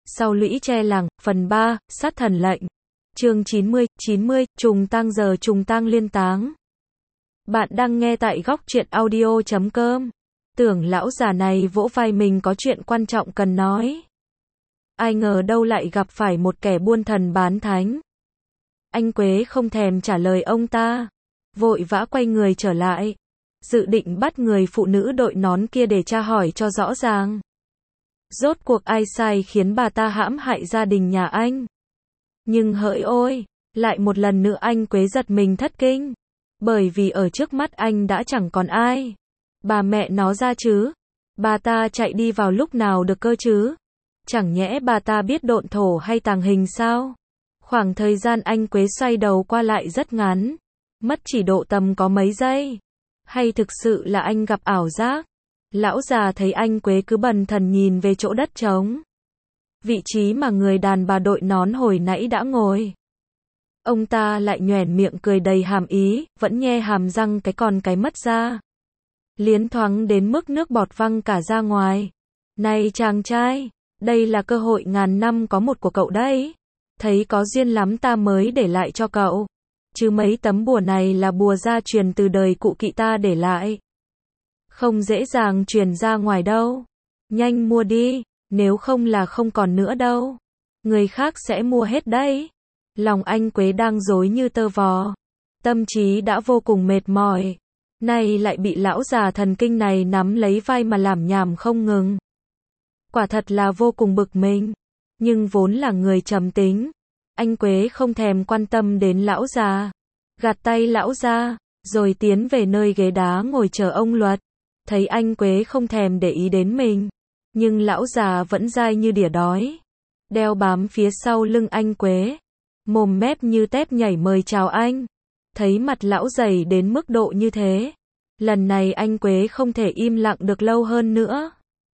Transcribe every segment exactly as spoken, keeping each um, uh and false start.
Sau lũy tre làng, phần ba, sát thần lệnh. Chương chín mươi, chín mươi, trùng tang giờ trùng tang liên táng. Bạn đang nghe tại góc truyện audio chấm com. Tưởng lão già này vỗ vai mình có chuyện quan trọng cần nói. Ai ngờ đâu lại gặp phải một kẻ buôn thần bán thánh. Anh Quế không thèm trả lời ông ta, vội vã quay người trở lại, dự định bắt người phụ nữ đội nón kia để tra hỏi cho rõ ràng. Rốt cuộc ai sai khiến bà ta hãm hại gia đình nhà anh? Nhưng hỡi ôi, lại một lần nữa anh Quế giật mình thất kinh, bởi vì ở trước mắt anh đã chẳng còn ai. Bà mẹ nó ra chứ, bà ta chạy đi vào lúc nào được cơ chứ? Chẳng nhẽ bà ta biết độn thổ hay tàng hình sao? Khoảng thời gian anh Quế xoay đầu qua lại rất ngắn, mất chỉ độ tầm có mấy giây. Hay thực sự là anh gặp ảo giác? Lão già thấy anh Quế cứ bần thần nhìn về chỗ đất trống, vị trí mà người đàn bà đội nón hồi nãy đã ngồi. Ông ta lại nhoẻn miệng cười đầy hàm ý, vẫn nhe hàm răng cái còn cái mất ra. Liến thoáng đến mức nước bọt văng cả ra ngoài. Này chàng trai, đây là cơ hội ngàn năm có một của cậu đấy. Thấy có duyên lắm ta mới để lại cho cậu. Chứ mấy tấm bùa này là bùa gia truyền từ đời cụ kỵ ta để lại. Không dễ dàng truyền ra ngoài đâu. Nhanh mua đi, nếu không là không còn nữa đâu. Người khác sẽ mua hết đấy. Lòng anh Quế đang rối như tơ vò. Tâm trí đã vô cùng mệt mỏi. Nay lại bị lão già thần kinh này nắm lấy vai mà làm nhảm không ngừng. Quả thật là vô cùng bực mình. Nhưng vốn là người trầm tính, anh Quế không thèm quan tâm đến lão già. Gạt tay lão ra, rồi tiến về nơi ghế đá ngồi chờ ông Luật. Thấy anh Quế không thèm để ý đến mình, nhưng lão già vẫn dai như đỉa đói, đeo bám phía sau lưng anh Quế, mồm mép như tép nhảy mời chào anh. Thấy mặt lão dày đến mức độ như thế, lần này anh Quế không thể im lặng được lâu hơn nữa.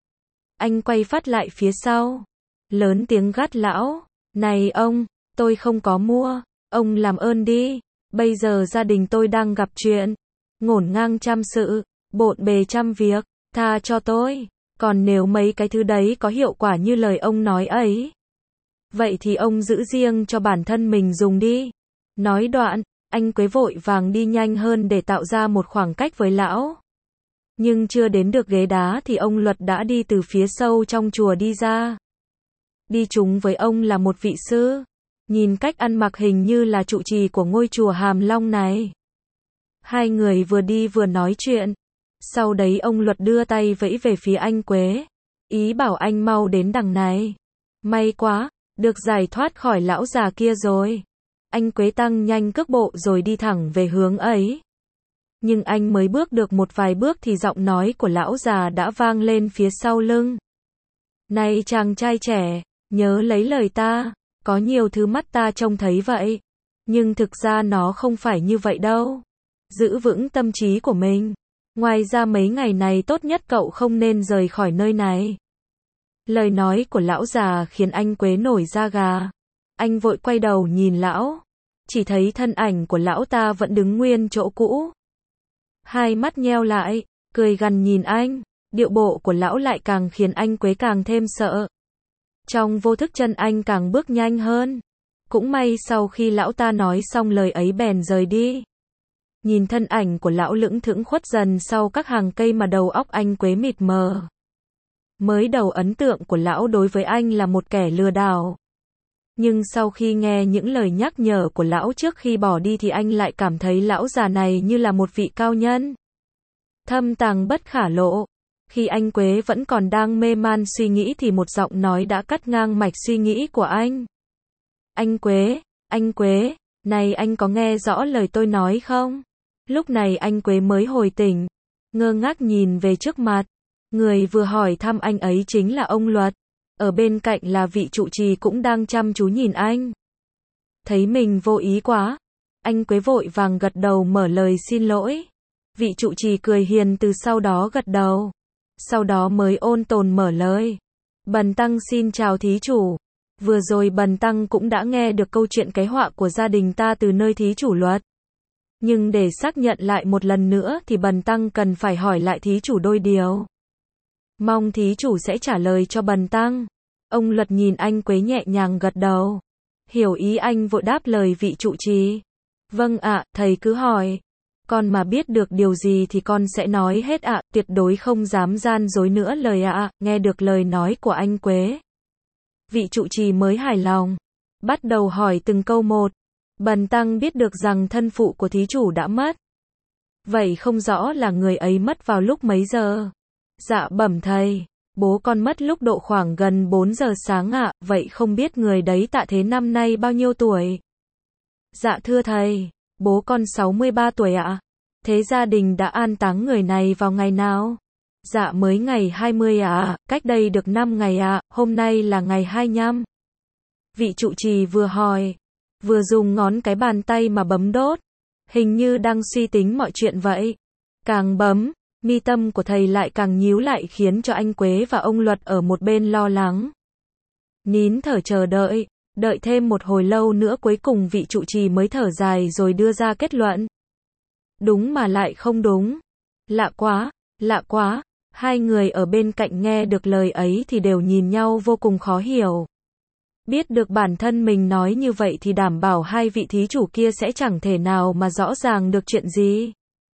Anh quay phát lại phía sau, lớn tiếng gắt lão, này ông, tôi không có mua, ông làm ơn đi, bây giờ gia đình tôi đang gặp chuyện, ngổn ngang trăm sự, bộn bề trăm việc, tha cho tôi, còn nếu mấy cái thứ đấy có hiệu quả như lời ông nói ấy, vậy thì ông giữ riêng cho bản thân mình dùng đi. Nói đoạn, anh Quế vội vàng đi nhanh hơn để tạo ra một khoảng cách với lão. Nhưng chưa đến được ghế đá thì ông Luật đã đi từ phía sâu trong chùa đi ra. Đi chung với ông là một vị sư, nhìn cách ăn mặc hình như là trụ trì của ngôi chùa Hàm Long này. Hai người vừa đi vừa nói chuyện. Sau đấy ông Luật đưa tay vẫy về phía anh Quế, ý bảo anh mau đến đằng này. May quá, được giải thoát khỏi lão già kia rồi. Anh Quế tăng nhanh cước bộ rồi đi thẳng về hướng ấy. Nhưng anh mới bước được một vài bước thì giọng nói của lão già đã vang lên phía sau lưng. Này chàng trai trẻ, nhớ lấy lời ta, có nhiều thứ mắt ta trông thấy vậy, nhưng thực ra nó không phải như vậy đâu. Giữ vững tâm trí của mình. Ngoài ra mấy ngày này tốt nhất cậu không nên rời khỏi nơi này. Lời nói của lão già khiến anh Quế nổi da gà. Anh vội quay đầu nhìn lão, chỉ thấy thân ảnh của lão ta vẫn đứng nguyên chỗ cũ. Hai mắt nheo lại, cười gằn nhìn anh, điệu bộ của lão lại càng khiến anh Quế càng thêm sợ. Trong vô thức chân anh càng bước nhanh hơn. Cũng may sau khi lão ta nói xong lời ấy bèn rời đi. Nhìn thân ảnh của lão lững thững khuất dần sau các hàng cây mà đầu óc anh Quế mịt mờ. Mới đầu ấn tượng của lão đối với anh là một kẻ lừa đảo. Nhưng sau khi nghe những lời nhắc nhở của lão trước khi bỏ đi thì anh lại cảm thấy lão già này như là một vị cao nhân. Thâm tàng bất khả lộ. Khi anh Quế vẫn còn đang mê man suy nghĩ thì một giọng nói đã cắt ngang mạch suy nghĩ của anh. Anh Quế, anh Quế, này anh có nghe rõ lời tôi nói không? Lúc này anh Quế mới hồi tỉnh, ngơ ngác nhìn về trước mặt. Người vừa hỏi thăm anh ấy chính là ông Luật. Ở bên cạnh là vị trụ trì cũng đang chăm chú nhìn anh. Thấy mình vô ý quá, anh Quế vội vàng gật đầu mở lời xin lỗi. Vị trụ trì cười hiền từ sau đó gật đầu. Sau đó mới ôn tồn mở lời. Bần tăng xin chào thí chủ. Vừa rồi bần tăng cũng đã nghe được câu chuyện cái họa của gia đình ta từ nơi thí chủ Luật. Nhưng để xác nhận lại một lần nữa thì bần tăng cần phải hỏi lại thí chủ đôi điều. Mong thí chủ sẽ trả lời cho bần tăng. Ông Luật nhìn anh Quế nhẹ nhàng gật đầu. Hiểu ý anh vội đáp lời vị trụ trì. Vâng ạ, thầy cứ hỏi. Con mà biết được điều gì thì con sẽ nói hết ạ, tuyệt đối không dám gian dối nữa lời ạ. Nghe được lời nói của anh Quế, vị trụ trì mới hài lòng. Bắt đầu hỏi từng câu một. Bần tăng biết được rằng thân phụ của thí chủ đã mất. Vậy không rõ là người ấy mất vào lúc mấy giờ? Dạ bẩm thầy, bố con mất lúc độ khoảng gần bốn giờ sáng ạ, vậy không biết người đấy tạ thế năm nay bao nhiêu tuổi? Dạ thưa thầy, bố con sáu mươi ba tuổi ạ. Thế gia đình đã an táng người này vào ngày nào? Dạ mới ngày hai mươi ạ, cách đây được năm ngày ạ, hôm nay là ngày hai mươi lăm. Vị trụ trì vừa hỏi, vừa dùng ngón cái bàn tay mà bấm đốt, hình như đang suy tính mọi chuyện vậy. Càng bấm, mi tâm của thầy lại càng nhíu lại khiến cho anh Quế và ông Luật ở một bên lo lắng. Nín thở chờ đợi, đợi thêm một hồi lâu nữa cuối cùng vị trụ trì mới thở dài rồi đưa ra kết luận. Đúng mà lại không đúng. Lạ quá, lạ quá. Hai người ở bên cạnh nghe được lời ấy thì đều nhìn nhau vô cùng khó hiểu. Biết được bản thân mình nói như vậy thì đảm bảo hai vị thí chủ kia sẽ chẳng thể nào mà rõ ràng được chuyện gì.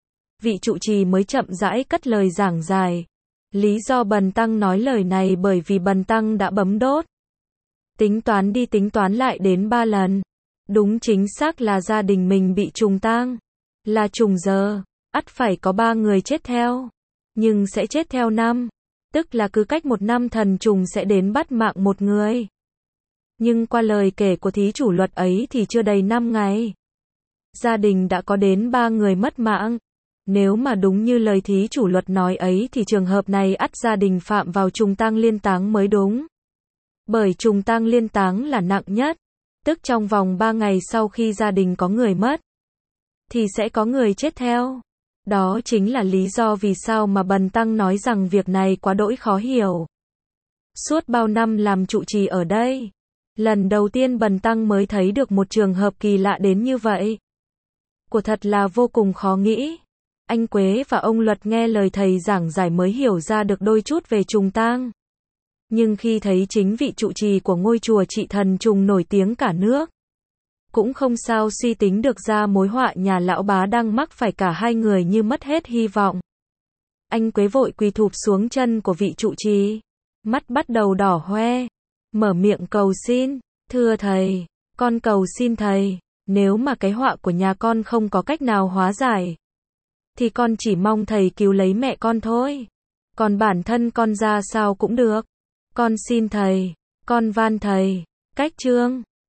Vị trụ trì mới chậm rãi cất lời giảng dài. Lý do bần tăng nói lời này bởi vì bần tăng đã bấm đốt. Tính toán đi tính toán lại đến ba lần. Đúng chính xác là gia đình mình bị trùng tang. Là trùng giờ, ắt phải có ba người chết theo. Nhưng sẽ chết theo năm. Tức là cứ cách một năm thần trùng sẽ đến bắt mạng một người. Nhưng qua lời kể của thí chủ Luật ấy thì chưa đầy năm ngày. Gia đình đã có đến ba người mất mạng. Nếu mà đúng như lời thí chủ Luật nói ấy thì trường hợp này ắt gia đình phạm vào trùng tang liên táng mới đúng. Bởi trùng tang liên táng là nặng nhất. Tức trong vòng ba ngày sau khi gia đình có người mất, thì sẽ có người chết theo. Đó chính là lý do vì sao mà bần tăng nói rằng việc này quá đỗi khó hiểu. Suốt bao năm làm trụ trì ở đây, lần đầu tiên bần tăng mới thấy được một trường hợp kỳ lạ đến như vậy. Của thật là vô cùng khó nghĩ. Anh Quế và ông Luật nghe lời thầy giảng giải mới hiểu ra được đôi chút về trùng tang. Nhưng khi thấy chính vị trụ trì của ngôi chùa Trị Thần Trùng nổi tiếng cả nước, cũng không sao suy tính được ra mối họa nhà lão bá đang mắc phải cả hai người như mất hết hy vọng. Anh Quế vội quỳ thụp xuống chân của vị trụ trì, mắt bắt đầu đỏ hoe, mở miệng cầu xin, thưa thầy, con cầu xin thầy, nếu mà cái họa của nhà con không có cách nào hóa giải, thì con chỉ mong thầy cứu lấy mẹ con thôi. Còn bản thân con ra sao cũng được. Con xin thầy, con van thầy, cách trương.